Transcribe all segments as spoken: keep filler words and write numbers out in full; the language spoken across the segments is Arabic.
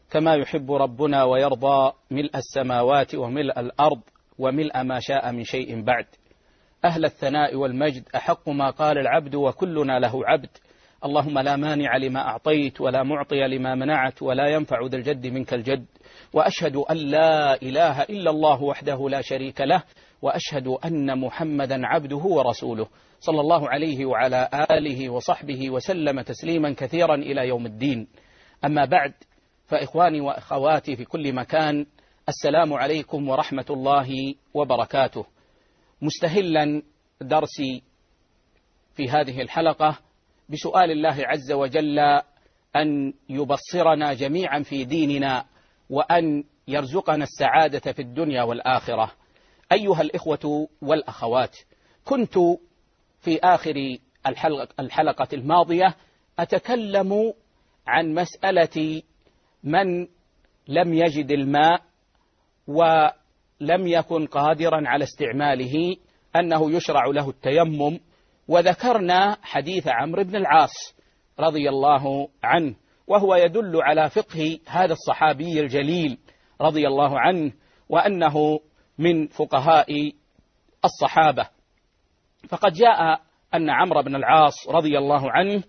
كما يحب ربنا ويرضى ملء السماوات وملء الأرض وملء ما شاء من شيء بعد. أهل الثناء والمجد أحق ما قال العبد وكلنا له عبد. اللهم لا مانع لما أعطيت ولا معطي لما منعت ولا ينفع ذا الجد منك الجد. وأشهد أن لا إله إلا الله وحده لا شريك له، وأشهد أن محمدا عبده ورسوله صلى الله عليه وعلى آله وصحبه وسلم تسليما كثيرا إلى يوم الدين. أما بعد، فإخواني وأخواتي في كل مكان، السلام عليكم ورحمة الله وبركاته. مستهلا درسي في هذه الحلقة بسؤال الله عز وجل أن يبصرنا جميعا في ديننا وأن يرزقنا السعادة في الدنيا والآخرة. أيها الإخوة والأخوات، كنت في آخر الحلقة, الحلقة الماضية أتكلم عن مسألة من لم يجد الماء ولم يكن قادرا على استعماله أنه يشرع له التيمم، وذكرنا حديث عمرو بن العاص رضي الله عنه، وهو يدل على فقه هذا الصحابي الجليل رضي الله عنه، وأنه من فقهاء الصحابة. فقد جاء أن عمرو بن العاص رضي الله عنه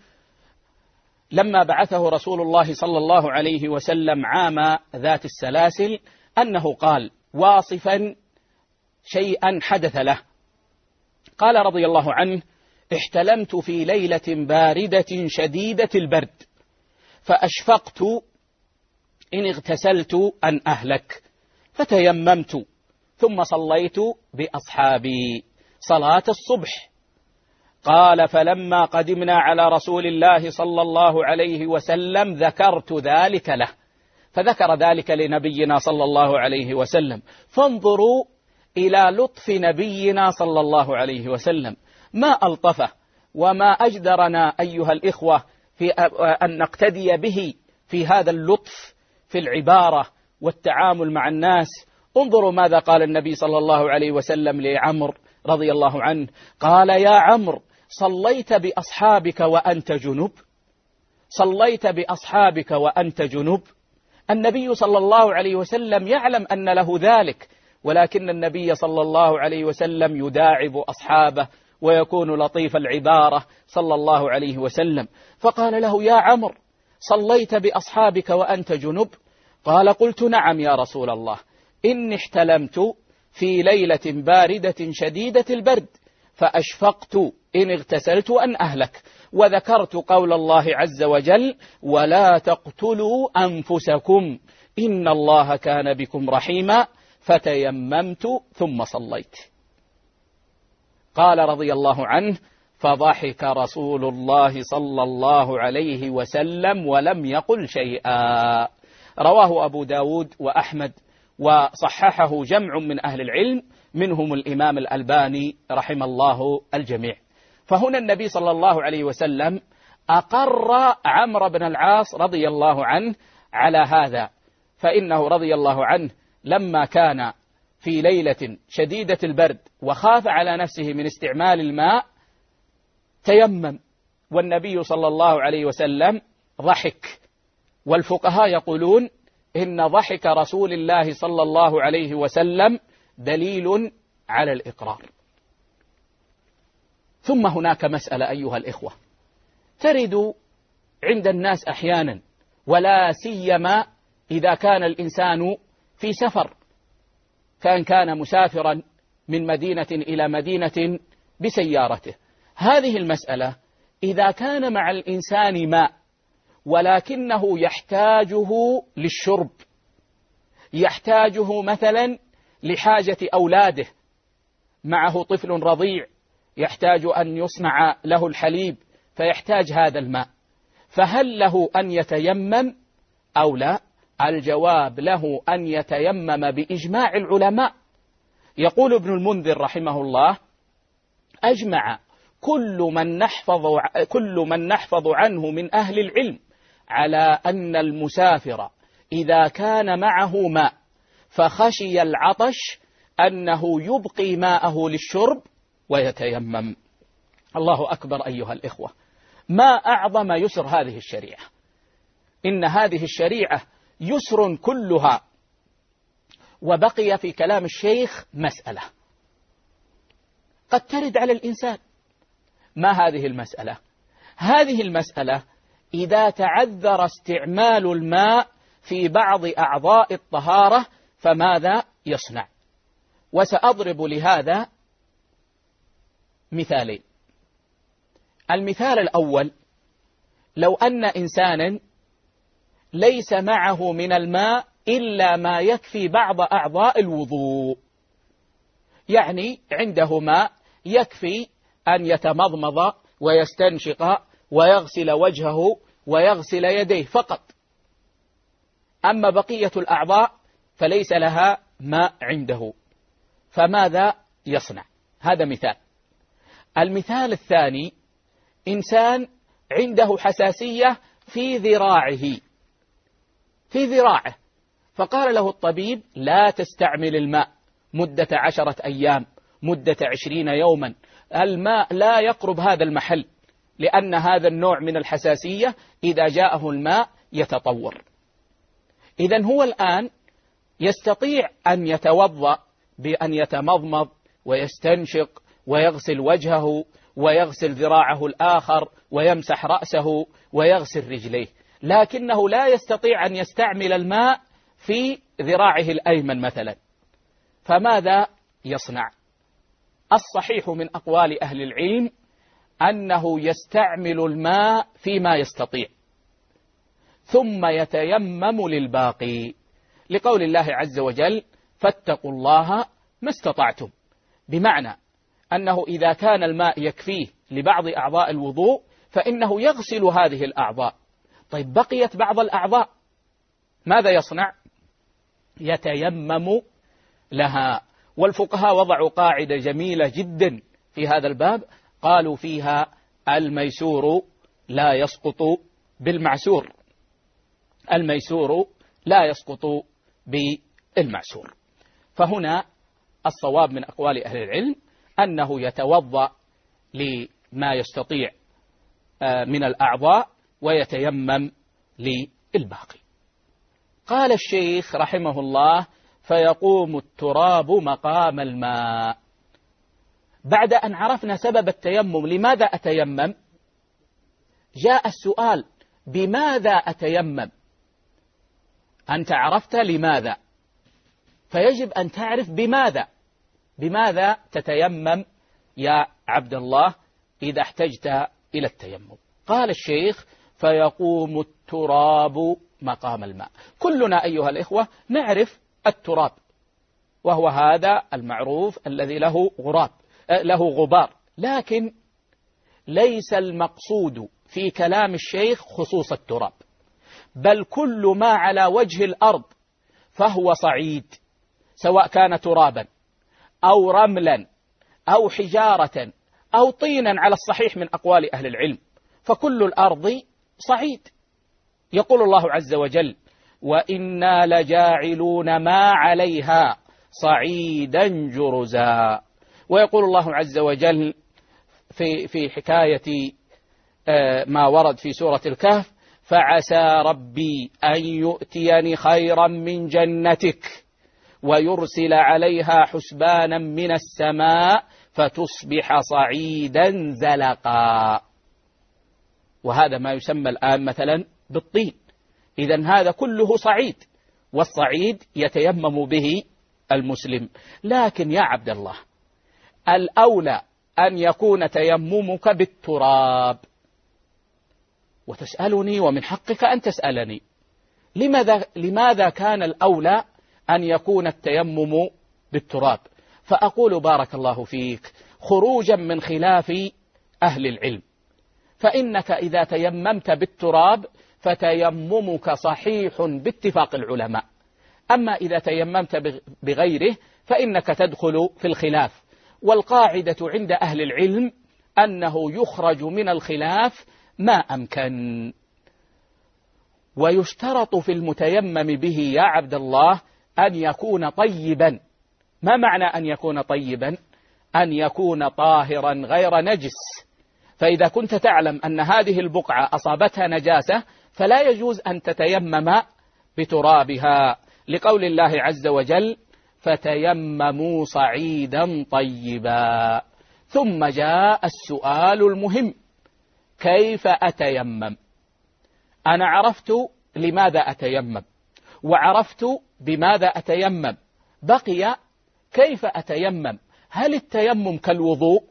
لما بعثه رسول الله صلى الله عليه وسلم عام ذات السلاسل أنه قال واصفا شيئا حدث له، قال رضي الله عنه: احتلمت في ليلة باردة شديدة البرد فأشفقت إن اغتسلت أن أهلك، فتيممت ثم صليت بأصحابي صلاة الصبح. قال: فلما قدمنا على رسول الله صلى الله عليه وسلم ذكرت ذلك له، فذكر ذلك لنبينا صلى الله عليه وسلم. فانظروا إلى لطف نبينا صلى الله عليه وسلم، ما ألطفه وما أجدرنا أيها الإخوة في أن نقتدي به في هذا اللطف في العبارة والتعامل مع الناس. انظروا ماذا قال النبي صلى الله عليه وسلم لعمر رضي الله عنه، قال: يا عمرو، صليت بأصحابك وأنت جنب؟ صليت بأصحابك وأنت جنب؟ النبي صلى الله عليه وسلم يعلم أن له ذلك، ولكن النبي صلى الله عليه وسلم يداعب أصحابه ويكون لطيف العبارة صلى الله عليه وسلم. فقال له: يا عمرو، صليت بأصحابك وأنت جنب؟ قال: قلت: نعم يا رسول الله، إني احتلمت في ليلة باردة شديدة البرد فأشفقت إن اغتسلت أن أهلك، وذكرت قول الله عز وجل: ولا تقتلوا أنفسكم إن الله كان بكم رحيما، فتيممت ثم صليت. قال رضي الله عنه: فضحك رسول الله صلى الله عليه وسلم ولم يقل شيئا. رواه أبو داود وأحمد، وصححه جمع من أهل العلم منهم الإمام الألباني رحم الله الجميع. فهنا النبي صلى الله عليه وسلم أقر عمرو بن العاص رضي الله عنه على هذا، فإنه رضي الله عنه لما كان في ليلة شديدة البرد وخاف على نفسه من استعمال الماء تيمم، والنبي صلى الله عليه وسلم ضحك. والفقهاء يقولون إن ضحك رسول الله صلى الله عليه وسلم دليل على الإقرار. ثم هناك مسألة أيها الإخوة ترد عند الناس أحيانا، ولا سيما إذا كان الإنسان في سفر، كان كان مسافرا من مدينة إلى مدينة بسيارته. هذه المسألة إذا كان مع الإنسان ماء ولكنه يحتاجه للشرب، يحتاجه مثلا لحاجة أولاده، معه طفل رضيع يحتاج أن يصنع له الحليب فيحتاج هذا الماء، فهل له أن يتيمم أو لا؟ الجواب له أن يتيمم بإجماع العلماء. يقول ابن المنذر رحمه الله: أجمع كل من نحفظ كل من نحفظ عنه من أهل العلم على أن المسافر إذا كان معه ماء فخشي العطش أنه يبقي ماءه للشرب ويتيمم. الله أكبر أيها الإخوة، ما أعظم يسر هذه الشريعة. إن هذه الشريعة يسر كلها. وبقي في كلام الشيخ مسألة قد ترد على الإنسان. ما هذه المسألة؟ هذه المسألة إذا تعذر استعمال الماء في بعض أعضاء الطهارة فماذا يصنع؟ وسأضرب لهذا مثالين. المثال الأول: لو أن إنسانا ليس معه من الماء إلا ما يكفي بعض أعضاء الوضوء، يعني عنده ماء يكفي أن يتمضمض ويستنشق ويغسل وجهه ويغسل يديه فقط، أما بقية الأعضاء فليس لها ماء عنده، فماذا يصنع؟ هذا مثال. المثال الثاني: إنسان عنده حساسية في ذراعه في ذراعه فقال له الطبيب: لا تستعمل الماء مدة عشرة أيام، مدة عشرين يوما، الماء لا يقرب هذا المحل، لأن هذا النوع من الحساسية إذا جاءه الماء يتطور. إذن هو الآن يستطيع أن يتوضأ بأن يتمضمض ويستنشق ويغسل وجهه ويغسل ذراعه الآخر ويمسح رأسه ويغسل رجليه، لكنه لا يستطيع أن يستعمل الماء في ذراعه الأيمن مثلا، فماذا يصنع؟ الصحيح من أقوال أهل العلم أنه يستعمل الماء فيما يستطيع ثم يتيمم للباقي، لقول الله عز وجل: فاتقوا الله ما استطعتم، بمعنى أنه إذا كان الماء يكفيه لبعض أعضاء الوضوء فإنه يغسل هذه الأعضاء. طيب بقيت بعض الأعضاء ماذا يصنع؟ يتيمم لها. والفقهاء وضعوا قاعدة جميلة جدا في هذا الباب، قالوا فيها: الميسور لا يسقط بالمعسور، الميسور لا يسقط بالمعسور. فهنا الصواب من أقوال أهل العلم أنه يتوضأ لما يستطيع من الأعضاء ويتيمم للباقي. قال الشيخ رحمه الله: فيقوم التراب مقام الماء. بعد أن عرفنا سبب التيمم، لماذا أتيمم؟ جاء السؤال: بماذا أتيمم؟ أنت عرفت لماذا، فيجب أن تعرف بماذا. بماذا تتيمم يا عبد الله إذا احتجت إلى التيمم؟ قال الشيخ: فيقوم التراب مقام الماء. كلنا أيها الإخوة نعرف التراب، وهو هذا المعروف الذي له غراب له غبار، لكن ليس المقصود في كلام الشيخ خصوص التراب، بل كل ما على وجه الأرض فهو صعيد، سواء كان ترابا أو رملا أو حجارة أو طينا على الصحيح من أقوال أهل العلم، فكل الأرض صعيد. يقول الله عز وجل: وإنا لجاعلون ما عليها صعيدا جرزا. ويقول الله عز وجل في في حكاية ما ورد في سورة الكهف: فعسى ربي أن يؤتيني خيرا من جنتك ويرسل عليها حسبانا من السماء فتصبح صعيدا زلقا. وهذا ما يسمى الآن مثلا بالطين. إذن هذا كله صعيد، والصعيد يتيمم به المسلم. لكن يا عبد الله، الأولى أن يكون تيممك بالتراب. وتسألني ومن حقك أن تسألني لماذا, لماذا كان الأولى أن يكون التيمم بالتراب؟ فأقول بارك الله فيك خروجا من خلاف أهل العلم، فإنك إذا تيممت بالتراب فتيممك صحيح باتفاق العلماء، أما إذا تيممت بغيره فإنك تدخل في الخلاف. والقاعدة عند أهل العلم أنه يخرج من الخلاف ما أمكن. ويشترط في المتيمم به يا عبد الله أن يكون طيبا. ما معنى أن يكون طيبا؟ أن يكون طاهرا غير نجس. فإذا كنت تعلم أن هذه البقعة أصابتها نجاسة فلا يجوز أن تتيمم بترابها، لقول الله عز وجل: فتيمموا صعيدا طيبا. ثم جاء السؤال المهم: كيف أتيمم؟ أنا عرفت لماذا أتيمم، وعرفت بماذا أتيمم، بقي كيف أتيمم؟ هل التيمم كالوضوء؟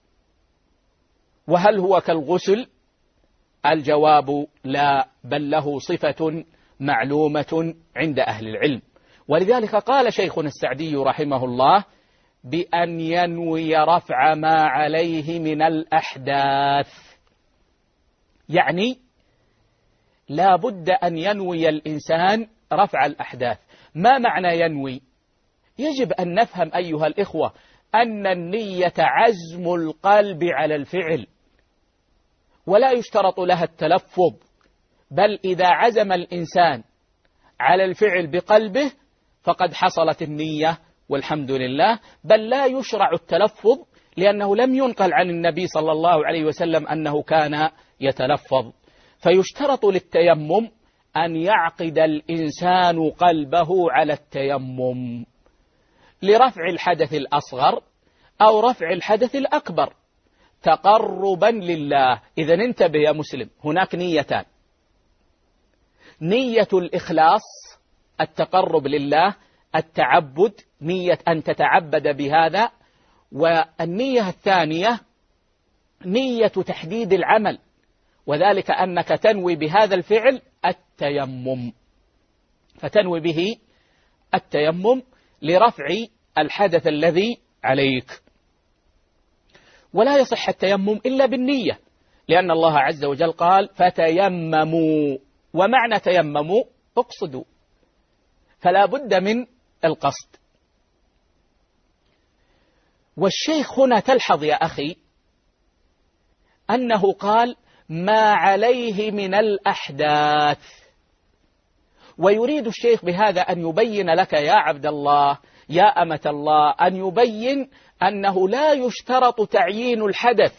وهل هو كالغسل؟ الجواب لا، بل له صفة معلومة عند أهل العلم. ولذلك قال شيخنا السعدي رحمه الله: بأن ينوي رفع ما عليه من الأحداث. يعني لا بد أن ينوي الإنسان رفع الأحداث. ما معنى ينوي؟ يجب أن نفهم أيها الإخوة أن النية عزم القلب على الفعل، ولا يشترط لها التلفظ، بل إذا عزم الإنسان على الفعل بقلبه فقد حصلت النية والحمد لله. بل لا يشرع التلفظ، لأنه لم ينقل عن النبي صلى الله عليه وسلم أنه كان يتلفظ. فيشترط للتيمم أن يعقد الإنسان قلبه على التيمم لرفع الحدث الأصغر أو رفع الحدث الأكبر تقربا لله. إذا انتبه يا مسلم، هناك نيتان: نية الإخلاص التقرب لله، التعبد، نية أن تتعبد بهذا، والنية الثانية نية تحديد العمل، وذلك أنك تنوي بهذا الفعل التيمم، فتنوي به التيمم لرفع الحدث الذي عليك. ولا يصح التيمم إلا بالنية، لأن الله عز وجل قال: فتيمموا، ومعنى تيمموا اقصدوا، فلا بد من القصد. والشيخ هنا تلحظ يا أخي أنه قال: ما عليه من الأحداث. ويريد الشيخ بهذا أن يبين لك يا عبد الله، يا أمة الله، أن يبين أنه لا يشترط تعيين الحدث،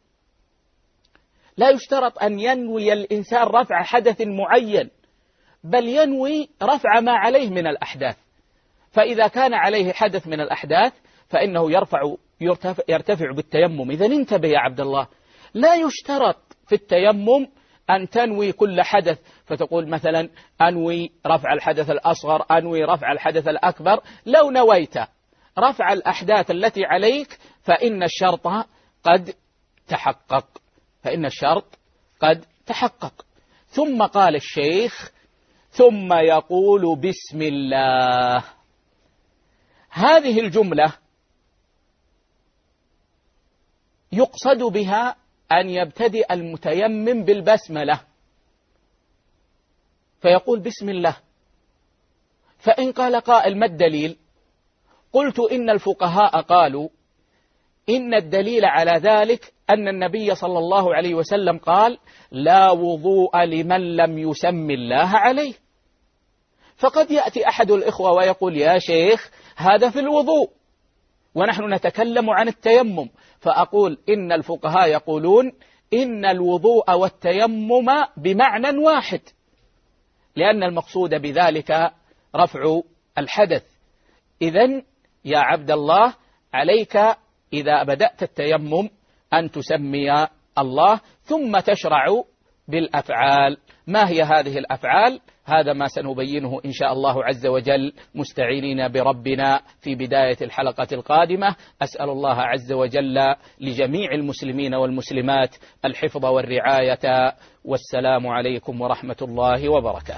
لا يشترط أن ينوي الإنسان رفع حدث معين، بل ينوي رفع ما عليه من الأحداث. فإذا كان عليه حدث من الأحداث فإنه يرفع يرتفع, يرتفع بالتيمم. إذا انتبه يا عبد الله، لا يشترط في التيمم أن تنوي كل حدث، فتقول مثلا أنوي رفع الحدث الأصغر، أنوي رفع الحدث الأكبر. لو نويت رفع الأحداث التي عليك فإن الشرط قد تحقق، فإن الشرط قد تحقق. ثم قال الشيخ: ثم يقول بسم الله. هذه الجملة يقصد بها أن يبتدئ المتيمم بالبسملة، فيقول بسم الله. فإن قال قائل: ما الدليل؟ قلت: إن الفقهاء قالوا إن الدليل على ذلك أن النبي صلى الله عليه وسلم قال: لا وضوء لمن لم يسم الله عليه. فقد يأتي أحد الإخوة ويقول: يا شيخ هذا في الوضوء ونحن نتكلم عن التيمم. فأقول: إن الفقهاء يقولون إن الوضوء والتيمم بمعنى واحد، لأن المقصود بذلك رفع الحدث. إذن يا عبد الله، عليك إذا بدأت التيمم أن تسمي الله، ثم تشرع بالأفعال. ما هي هذه الأفعال؟ هذا ما سنبينه إن شاء الله عز وجل مستعينين بربنا في بداية الحلقة القادمة. أسأل الله عز وجل لجميع المسلمين والمسلمات الحفظ والرعاية، والسلام عليكم ورحمة الله وبركاته.